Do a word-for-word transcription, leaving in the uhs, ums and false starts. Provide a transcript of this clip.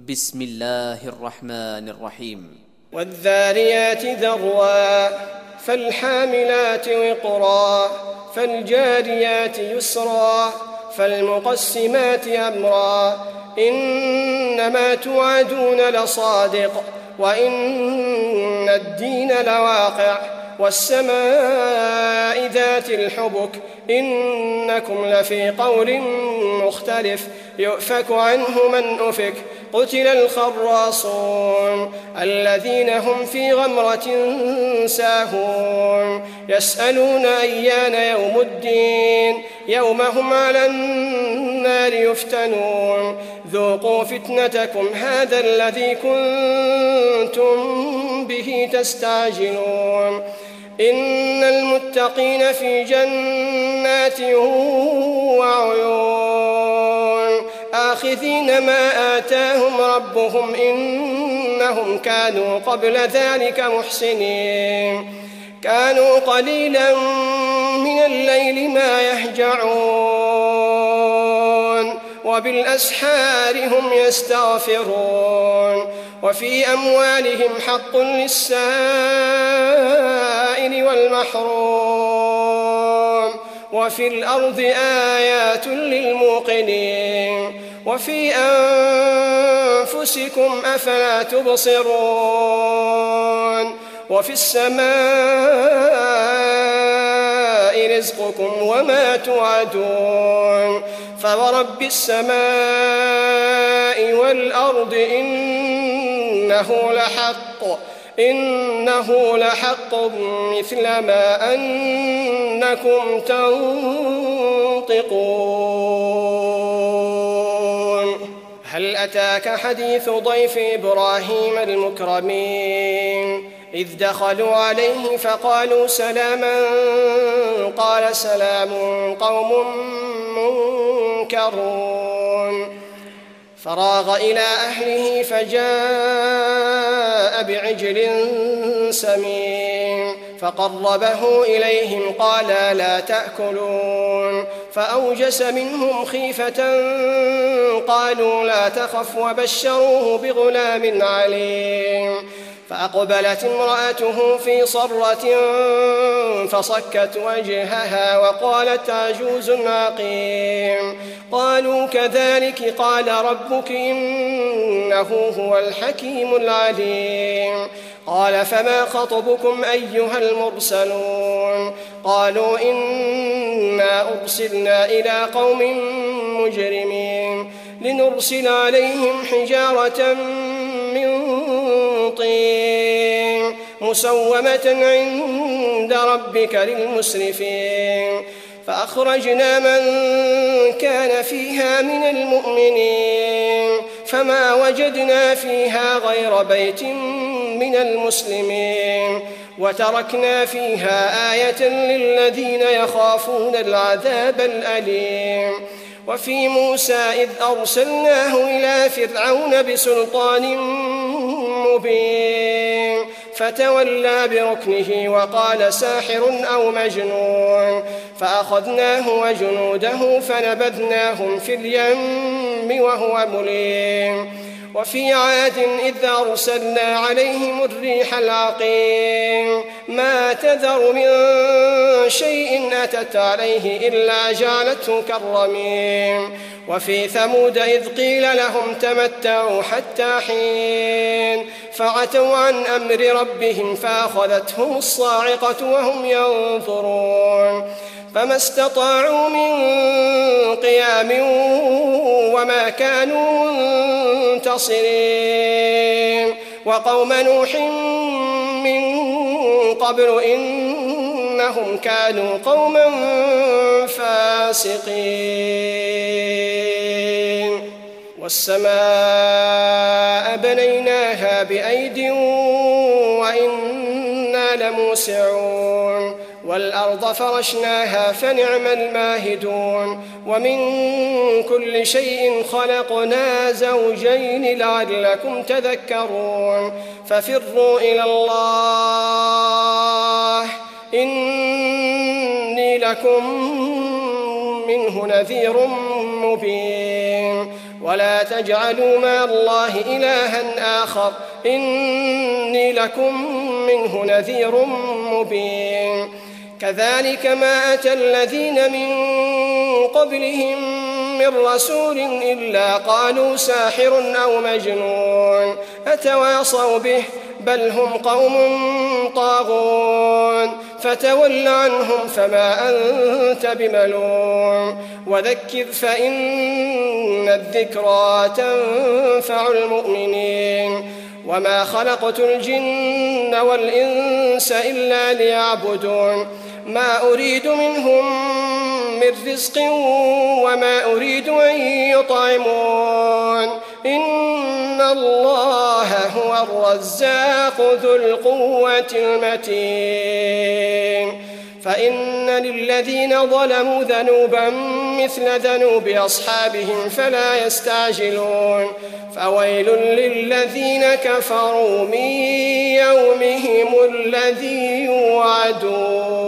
بسم الله الرحمن الرحيم. والذاريات ذروا فالحاملات وقرا فالجاريات يسرا فالمقسمات أمرا إنما توعدون لصادق وإن الدين لواقع والسماء ذات الحبك إنكم لفي قول مختلف يؤفك عنه من أفك قتل الخراصون الذين هم في غمرة ساهون يسألون أيان يوم الدين يوم هم على النار يفتنون ذوقوا فتنتكم هذا الذي كنتم به تستعجلون إن المتقين في جنات وعيون آخذين ما آتاهم ربهم إنهم كانوا قبل ذلك محسنين كانوا قليلا من الليل ما يهجعون وبالأسحار هم يستغفرون وفي أموالهم حق للسائل والمحروم وفي الأرض آيات للموقنين وفي أنفسكم أفلا تبصرون وفي السماء رزقكم وما توعدون فورب السماء والأرض إنه لحق إنه لحق مثل ما أنكم تنطقون هل أتاك حديث ضيف إبراهيم المكرمين إذ دخلوا عليه فقالوا سلاما قال سلام قوم منكرون فراغ إلى أهله فجاء بعجل سمين فقربه إليهم قال لا تأكلون فأوجس منهم خيفة قالوا لا تخف وبشروه بغلام عليم فأقبلت امرأته في صرة فصكت وجهها وقالت عجوز عقيم قالوا كذلك قال ربك إنه هو الحكيم العليم قال فما خطبكم أيها المرسلون قالوا إنا أرسلنا إلى قوم مجرمين لنرسل عليهم حجارة من طين مسومة عند ربك للمسرفين فأخرجنا من كان فيها من المؤمنين فما وجدنا فيها غير بيت من المسلمين وتركنا فيها آية للذين يخافون العذاب الأليم وفي موسى إذ أرسلناه إلى فرعون بسلطان مبين فتولى بركنه وقال ساحر أو مجنون فأخذناه وجنوده فنبذناهم في اليم وهو مليم وفي عاد إذ أرسلنا عليهم الريح العقيم ما تذر من شيء أتت عليه إلا جعلته كالرميم وفي ثمود إذ قيل لهم تمتعوا حتى حين فعتوا عن أمر ربهم فأخذتهم الصاعقة وهم ينظرون فما استطاعوا من قيام وما كانوا منتصرين وقوم نوح من قبل إنهم كانوا قوما فاسقين والسماء بنيناها بأيد وإنا لموسعون والأرض فرشناها فنعم الماهدون ومن كل شيء خلقنا زوجين لعلكم تذكرون ففروا إلى الله إني لكم منه نذير مبين ولا تجعلوا مع الله إلها آخر إني لكم منه نذير مبين كذلك ما أتى الذين من قبلهم من رسول إلا قالوا ساحر أو مجنون أتواصوا به بل هم قوم طاغون فتول عنهم فما أنت بملوم وذكر فإن الذكرى تنفع المؤمنين وما خلقت الجن والإنس إلا ليعبدون ما أريد منهم من رزق وما أريد أن يطعمون إن الله هو الرزاق ذو القوة المتين فإن للذين ظلموا ذنوبا مثل ذنوب أصحابهم فلا يستعجلون فويل للذين كفروا من يومهم الذي يوعدون.